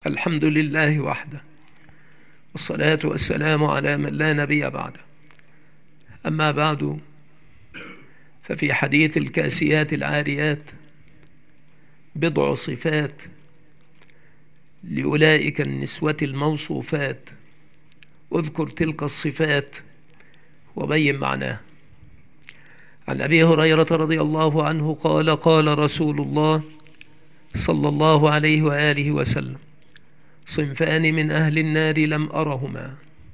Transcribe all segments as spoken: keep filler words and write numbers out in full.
الحمد لله وحده، والصلاة والسلام على من لا نبي بعده. أما بعد، ففي حديث الكاسيات العاريات بضع صفات لأولئك النسوة الموصوفات. اذكر تلك الصفات وبين معناها. عن أبي هريرة رضي الله عنه قال: قال رسول الله صلى الله عليه وآله وسلم: صنفان من أهل النار لم أرهما،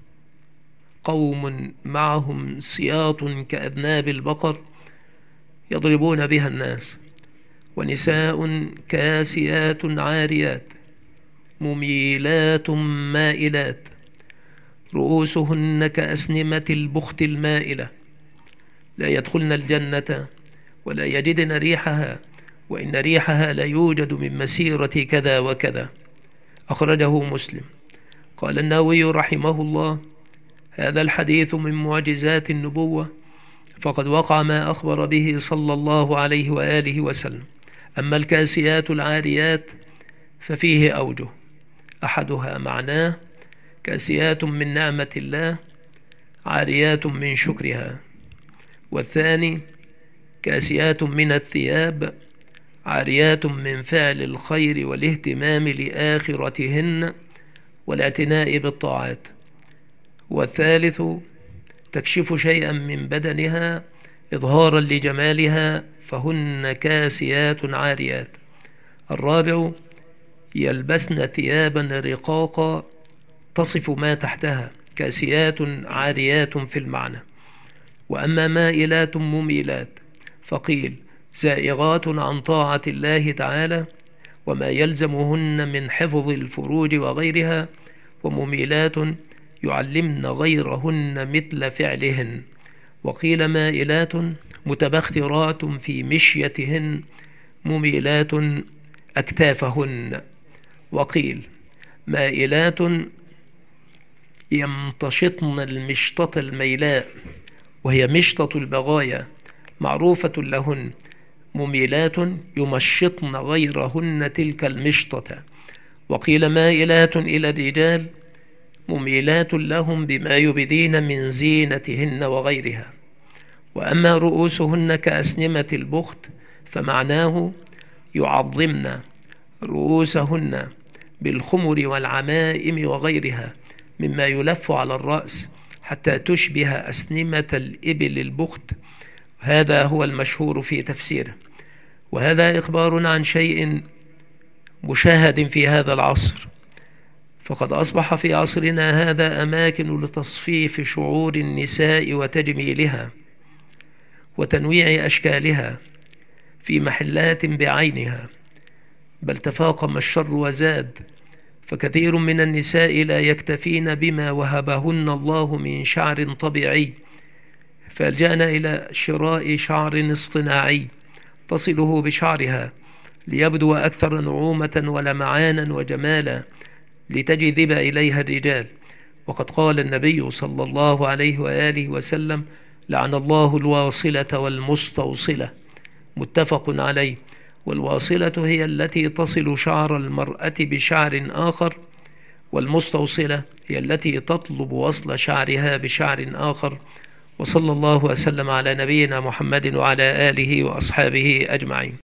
قوم معهم سياط كأذناب البقر يضربون بها الناس، ونساء كاسيات عاريات مميلات مائلات رؤوسهن كأسنمة البخت المائلة، لا يدخلن الجنة ولا يجدن ريحها، وإن ريحها لا يوجد من مسيرة كذا وكذا. أخرجه مسلم. قال النووي رحمه الله: هذا الحديث من معجزات النبوة، فقد وقع ما أخبر به صلى الله عليه وآله وسلم. أما الكاسيات العاريات ففيه أوجه، أحدها معناه كاسيات من نعمة الله عاريات من شكرها، والثاني كاسيات من الثياب عاريات من فعل الخير والاهتمام لآخرتهن والاعتناء بالطاعات، والثالث تكشف شيئا من بدنها إظهارا لجمالها فهن كاسيات عاريات. الرابع يلبسن ثيابا رقاقا تصف ما تحتها، كاسيات عاريات في المعنى. وأما مائلات مميلات فقيل زائغات عن طاعة الله تعالى وما يلزمهن من حفظ الفروج وغيرها، ومميلات يعلمن غيرهن مثل فعلهن. وقيل مائلات متبخترات في مشيتهن مميلات أكتافهن. وقيل مائلات يمتشطن المشطة الميلاء، وهي مشطة البغايا معروفة لهن، مميلات يمشطن غيرهن تلك المشطة. وقيل مائلات إلى الرجال مميلات لهم بما يبدين من زينتهن وغيرها. وأما رؤوسهن كأسنمة البخت فمعناه يعظمن رؤوسهن بالخمر والعمائم وغيرها مما يلف على الرأس حتى تشبه أسنمة الإبل البخت. هذا هو المشهور في تفسيره، وهذا إخبار عن شيء مشاهد في هذا العصر، فقد أصبح في عصرنا هذا أماكن لتصفيف شعور النساء وتجميلها وتنويع أشكالها في محلات بعينها، بل تفاقم الشر وزاد، فكثير من النساء لا يكتفين بما وهبهن الله من شعر طبيعي، فالجأن إلى شراء شعر اصطناعي تصله بشعرها ليبدو أكثر نعومة ولمعانا وجمالا لتجذب إليها الرجال. وقد قال النبي صلى الله عليه وآله وسلم: لعن الله الواصلة والمستوصلة. متفق عليه. والواصلة هي التي تصل شعر المرأة بشعر آخر، والمستوصلة هي التي تطلب وصل شعرها بشعر آخر. وصلى الله وسلم على نبينا محمد وعلى آله وأصحابه أجمعين.